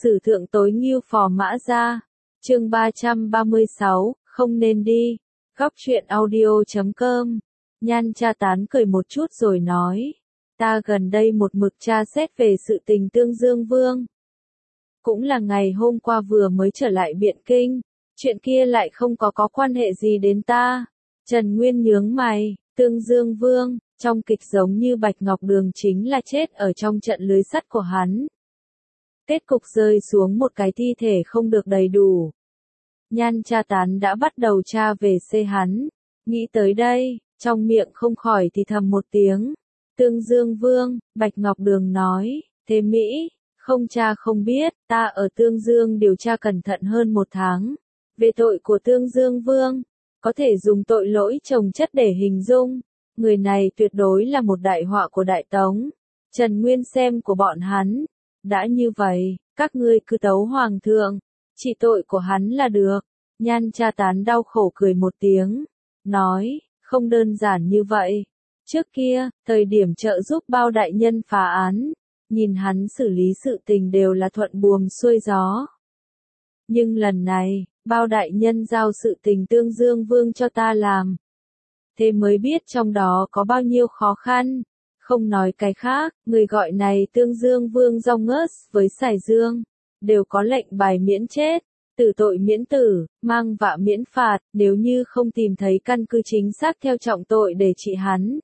Sử thượng tối ngưu phò mã ra. Chương 336, không nên đi. Góc truyện audio.com. Nhan Cha Tán cười một chút rồi nói. Ta gần đây một mực tra xét về sự tình Tương Dương Vương. Cũng là ngày hôm qua vừa mới trở lại Biện Kinh. Chuyện kia lại không có quan hệ gì đến ta. Trần Nguyên nhướng mày, Tương Dương Vương, trong kịch giống như Bạch Ngọc Đường chính là chết ở trong trận lưới sắt của hắn. Kết cục rơi xuống một cái thi thể không được đầy đủ. Nhan Cha Tán đã bắt đầu tra về xê hắn. Nghĩ tới đây, trong miệng không khỏi thì thầm một tiếng. Tương Dương Vương, Bạch Ngọc Đường nói, thế Mỹ, không cha không biết, ta ở Tương Dương điều tra cẩn thận hơn 1 tháng. Về tội của Tương Dương Vương, có thể dùng tội lỗi chồng chất để hình dung. Người này tuyệt đối là một đại họa của Đại Tống. Trần Nguyên xem của bọn hắn. Đã như vậy, các ngươi cứ tấu hoàng thượng, trị tội của hắn là được. Nhan Cha Tán đau khổ cười một tiếng, nói, không đơn giản như vậy. Trước kia, thời điểm trợ giúp Bao đại nhân phá án, nhìn hắn xử lý sự tình đều là thuận buồm xuôi gió. Nhưng lần này, Bao đại nhân giao sự tình Tương Dương Vương cho ta làm. Thế mới biết trong đó có bao nhiêu khó khăn. Không nói cái khác, người gọi này Tương Dương Vương Rong Ngớt với Sài Dương, đều có lệnh bài miễn chết, tử tội miễn tử, mang vạ miễn phạt, nếu như không tìm thấy căn cứ chính xác theo trọng tội để trị hắn.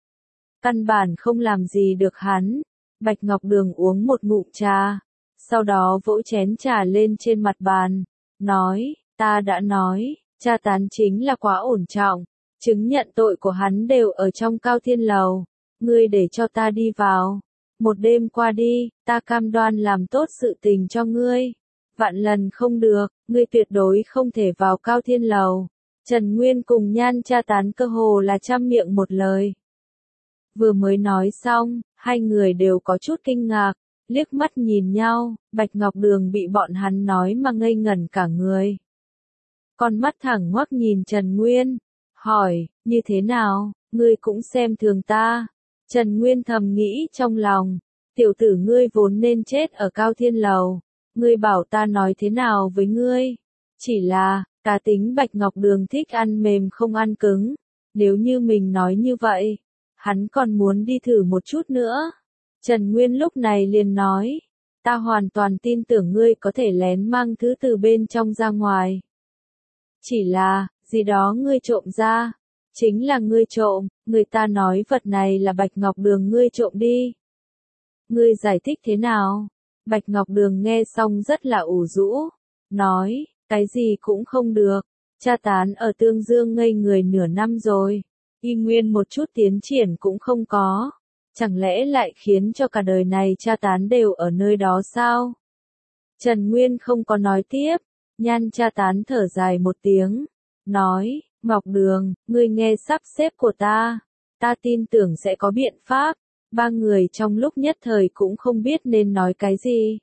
Căn bản không làm gì được hắn. Bạch Ngọc Đường uống một ngụm trà, sau đó vỗ chén trà lên trên mặt bàn, nói, ta đã nói, Cha Tán chính là quá ổn trọng, chứng nhận tội của hắn đều ở trong Cao Thiên Lầu. Ngươi để cho ta đi vào. Một đêm qua đi, ta cam đoan làm tốt sự tình cho ngươi. Vạn lần không được, ngươi tuyệt đối không thể vào Cao Thiên Lầu. Trần Nguyên cùng Nhan Cha Tán cơ hồ là trăm miệng một lời. Vừa mới nói xong, hai người đều có chút kinh ngạc, liếc mắt nhìn nhau, Bạch Ngọc Đường bị bọn hắn nói mà ngây ngẩn cả người. Con mắt thẳng ngoác nhìn Trần Nguyên, hỏi, như thế nào, ngươi cũng xem thường ta. Trần Nguyên thầm nghĩ trong lòng, tiểu tử ngươi vốn nên chết ở Cao Thiên Lầu, ngươi bảo ta nói thế nào với ngươi? Chỉ là, cá tính Bạch Ngọc Đường thích ăn mềm không ăn cứng, nếu như mình nói như vậy, hắn còn muốn đi thử một chút nữa. Trần Nguyên lúc này liền nói, ta hoàn toàn tin tưởng ngươi có thể lén mang thứ từ bên trong ra ngoài. Chỉ là, gì đó ngươi trộm ra. Chính là ngươi trộm, người ta nói vật này là Bạch Ngọc Đường ngươi trộm đi. Ngươi giải thích thế nào? Bạch Ngọc Đường nghe xong rất là ủ rũ, nói, cái gì cũng không được, Cha Tán ở Tương Dương ngây người nửa năm rồi, y nguyên một chút tiến triển cũng không có, chẳng lẽ lại khiến cho cả đời này Cha Tán đều ở nơi đó sao? Trần Nguyên không có nói tiếp, Nhan Cha Tán thở dài một tiếng, nói, Ngọc Đường, ngươi nghe sắp xếp của ta tin tưởng sẽ có biện pháp. Ba người trong lúc nhất thời cũng không biết nên nói cái gì.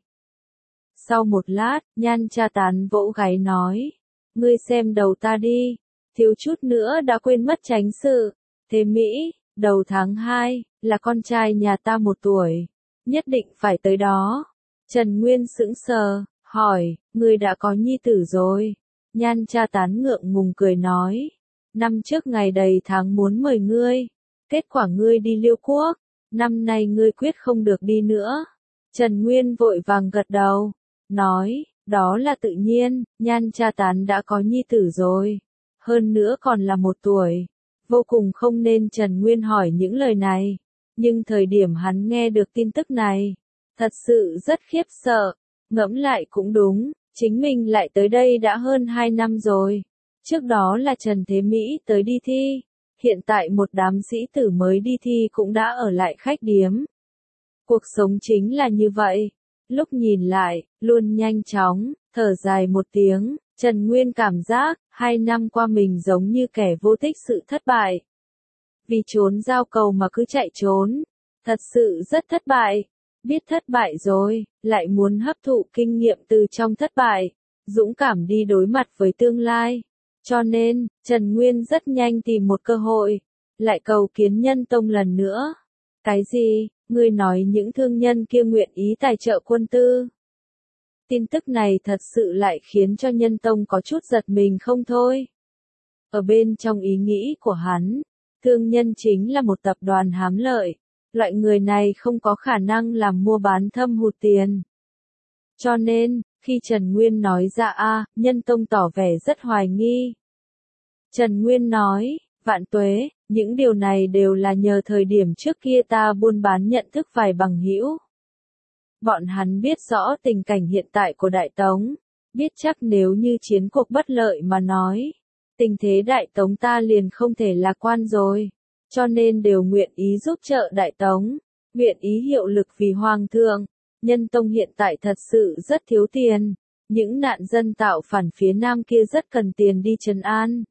Sau một lát, Nhan Cha Tán vỗ gáy nói, ngươi xem đầu ta đi, thiếu chút nữa đã quên mất chánh sự. Thế Mỹ, đầu tháng 2, là con trai nhà ta 1 tuổi, nhất định phải tới đó. Trần Nguyên sững sờ, hỏi, ngươi đã có nhi tử rồi? Nhan Cha Tán ngượng ngùng cười nói, năm trước ngày đầy tháng muốn mời ngươi, kết quả ngươi đi Liêu Quốc, năm nay ngươi quyết không được đi nữa. Trần Nguyên vội vàng gật đầu, nói, đó là tự nhiên, Nhan Cha Tán đã có nhi tử rồi, hơn nữa còn là 1 tuổi. Vô cùng không nên Trần Nguyên hỏi những lời này, nhưng thời điểm hắn nghe được tin tức này, thật sự rất khiếp sợ, ngẫm lại cũng đúng. Chính mình lại tới đây đã hơn 2 năm rồi. Trước đó là Trần Thế Mỹ tới đi thi. Hiện tại một đám sĩ tử mới đi thi cũng đã ở lại khách điếm. Cuộc sống chính là như vậy. Lúc nhìn lại, luôn nhanh chóng, thở dài một tiếng, Trần Nguyên cảm giác, 2 năm qua mình giống như kẻ vô tích sự thất bại. Vì trốn giao cầu mà cứ chạy trốn. Thật sự rất thất bại. Biết thất bại rồi, lại muốn hấp thụ kinh nghiệm từ trong thất bại, dũng cảm đi đối mặt với tương lai. Cho nên, Trần Nguyên rất nhanh tìm một cơ hội, lại cầu kiến Nhân Tông lần nữa. Cái gì? Ngươi nói những thương nhân kia nguyện ý tài trợ quân tư? Tin tức này thật sự lại khiến cho Nhân Tông có chút giật mình không thôi. Ở bên trong ý nghĩ của hắn, thương nhân chính là một tập đoàn hám lợi. Loại người này không có khả năng làm mua bán thâm hụt tiền. Cho nên, khi Trần Nguyên nói ra Nhân Tông tỏ vẻ rất hoài nghi. Trần Nguyên nói, vạn tuế, những điều này đều là nhờ thời điểm trước kia ta buôn bán nhận thức vài bằng hữu. Bọn hắn biết rõ tình cảnh hiện tại của Đại Tống, biết chắc nếu như chiến cuộc bất lợi mà nói, tình thế Đại Tống ta liền không thể lạc quan rồi, cho nên đều nguyện ý giúp trợ Đại Tống, nguyện ý hiệu lực vì Hoàng thượng. Nhân Tông hiện tại thật sự rất thiếu tiền, những nạn dân tạo phản phía Nam kia rất cần tiền đi trấn an,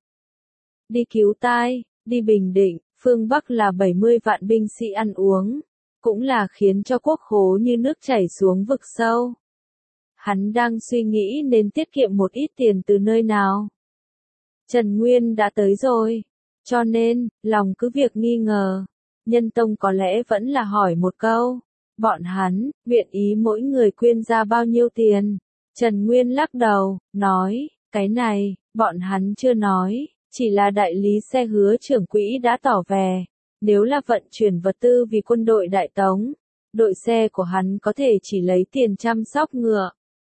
đi cứu tai, đi bình định, phương Bắc là 70 vạn binh sĩ ăn uống, cũng là khiến cho quốc khố như nước chảy xuống vực sâu. Hắn đang suy nghĩ nên tiết kiệm một ít tiền từ nơi nào. Trần Nguyên đã tới rồi, cho nên, lòng cứ việc nghi ngờ. Nhân Tông có lẽ vẫn là hỏi một câu, bọn hắn, nguyện ý mỗi người quyên ra bao nhiêu tiền. Trần Nguyên lắc đầu, nói, cái này, bọn hắn chưa nói, chỉ là đại lý xe Hứa trưởng quỹ đã tỏ vẻ, nếu là vận chuyển vật tư vì quân đội Đại Tống, đội xe của hắn có thể chỉ lấy tiền chăm sóc ngựa.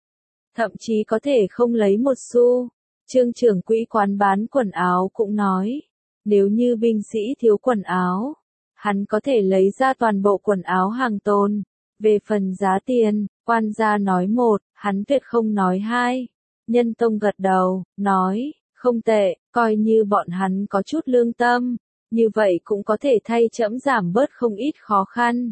Thậm chí có thể không lấy một xu. Trương trưởng quỹ quán bán quần áo cũng nói, nếu như binh sĩ thiếu quần áo, hắn có thể lấy ra toàn bộ quần áo hàng tồn. Về phần giá tiền, quan gia nói một, hắn tuyệt không nói hai. Nhân Tông gật đầu, nói, không tệ, coi như bọn hắn có chút lương tâm, như vậy cũng có thể thay trẫm giảm bớt không ít khó khăn.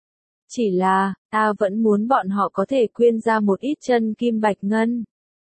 Chỉ là, ta vẫn muốn bọn họ có thể quyên ra một ít chân kim bạch ngân.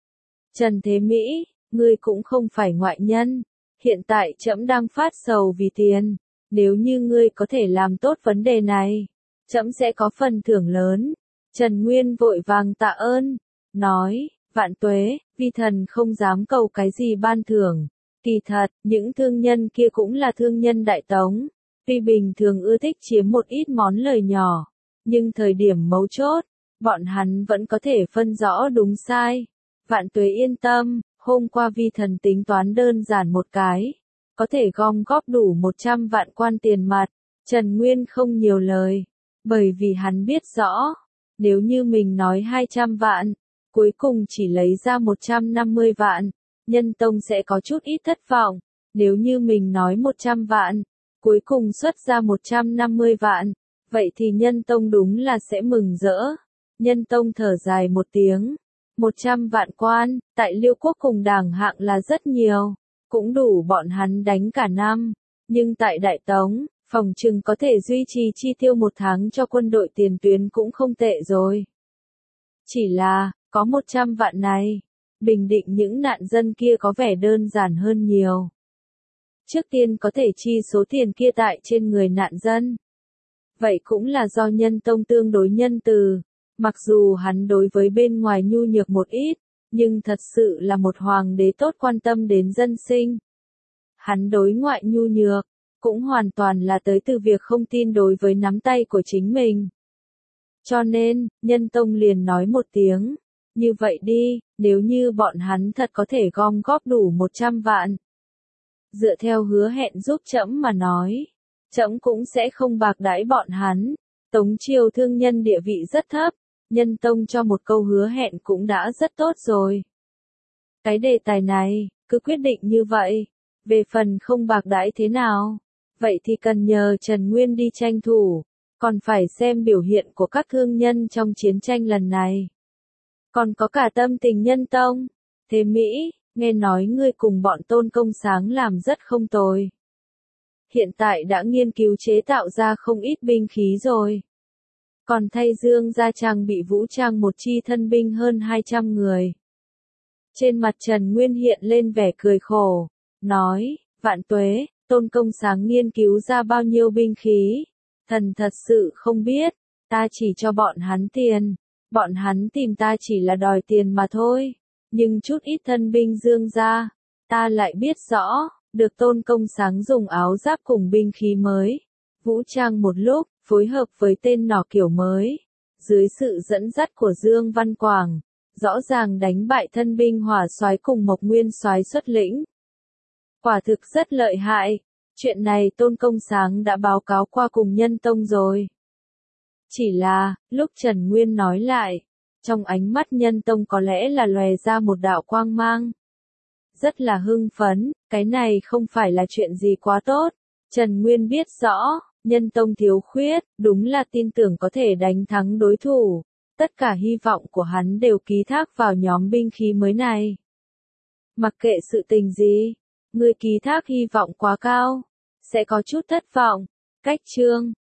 Trần Thế Mỹ, ngươi cũng không phải ngoại nhân, hiện tại trẫm đang phát sầu vì tiền, nếu như ngươi có thể làm tốt vấn đề này, trẫm sẽ có phần thưởng lớn. Trần Nguyên vội vàng tạ ơn, nói, vạn tuế, vi thần không dám cầu cái gì ban thưởng. Kỳ thật, những thương nhân kia cũng là thương nhân Đại Tống, tuy bình thường ưa thích chiếm một ít món lời nhỏ, nhưng thời điểm mấu chốt, bọn hắn vẫn có thể phân rõ đúng sai. Vạn tuế yên tâm, hôm qua vi thần tính toán đơn giản một cái, có thể gom góp đủ 100 vạn quan tiền mặt. Trần Nguyên không nhiều lời, bởi vì hắn biết rõ, nếu như mình nói 200 vạn, cuối cùng chỉ lấy ra 150 vạn, Nhân Tông sẽ có chút ít thất vọng. Nếu như mình nói 100 vạn, cuối cùng xuất ra 150 vạn, vậy thì Nhân Tông đúng là sẽ mừng rỡ. Nhân Tông thở dài một tiếng, 100 vạn quan, tại Liêu quốc cùng đảng hạng là rất nhiều, cũng đủ bọn hắn đánh cả năm, nhưng tại Đại Tống, phòng trừng có thể duy trì chi tiêu một tháng cho quân đội tiền tuyến cũng không tệ rồi. Chỉ là, có 100 vạn này, bình định những nạn dân kia có vẻ đơn giản hơn nhiều. Trước tiên có thể chi số tiền kia tại trên người nạn dân. Vậy cũng là do Nhân Tông tương đối nhân từ, mặc dù hắn đối với bên ngoài nhu nhược một ít, nhưng thật sự là một hoàng đế tốt quan tâm đến dân sinh. Hắn đối ngoại nhu nhược, cũng hoàn toàn là tới từ việc không tin đối với nắm tay của chính mình. Cho nên, Nhân Tông liền nói một tiếng, như vậy đi, nếu như bọn hắn thật có thể gom góp đủ 100 vạn. Dựa theo hứa hẹn giúp trẫm mà nói, trẫm cũng sẽ không bạc đãi bọn hắn. Tống triều thương nhân địa vị rất thấp, Nhân Tông cho một câu hứa hẹn cũng đã rất tốt rồi. Cái đề tài này, cứ quyết định như vậy. Về phần không bạc đãi thế nào, vậy thì cần nhờ Trần Nguyên đi tranh thủ, còn phải xem biểu hiện của các thương nhân trong chiến tranh lần này. Còn có cả tâm tình Nhân Tông. Thế Mỹ, nghe nói ngươi cùng bọn Tôn Công Sáng làm rất không tồi. Hiện tại đã nghiên cứu chế tạo ra không ít binh khí rồi. Còn thay Dương gia trang bị vũ trang một chi thân binh hơn 200 người. Trên mặt Trần Nguyên hiện lên vẻ cười khổ, nói, vạn tuế, Tôn Công Sáng nghiên cứu ra bao nhiêu binh khí. Thần thật sự không biết, ta chỉ cho bọn hắn tiền, bọn hắn tìm ta chỉ là đòi tiền mà thôi. Nhưng chút ít thân binh Dương gia, ta lại biết rõ, được Tôn Công Sáng dùng áo giáp cùng binh khí mới, vũ trang một lúc, phối hợp với tên nỏ kiểu mới, dưới sự dẫn dắt của Dương Văn Quảng, rõ ràng đánh bại thân binh Hỏa Soái cùng Mộc Nguyên Soái xuất lĩnh. Quả thực rất lợi hại, chuyện này Tôn Công Sáng đã báo cáo qua cùng Nhân Tông rồi. Chỉ là, lúc Trần Nguyên nói lại, trong ánh mắt Nhân Tông có lẽ là lòe ra một đạo quang mang. Rất là hưng phấn, cái này không phải là chuyện gì quá tốt. Trần Nguyên biết rõ, Nhân Tông thiếu khuyết, đúng là tin tưởng có thể đánh thắng đối thủ. Tất cả hy vọng của hắn đều ký thác vào nhóm binh khí mới này. Mặc kệ sự tình gì, người ký thác hy vọng quá cao, sẽ có chút thất vọng. Cách chương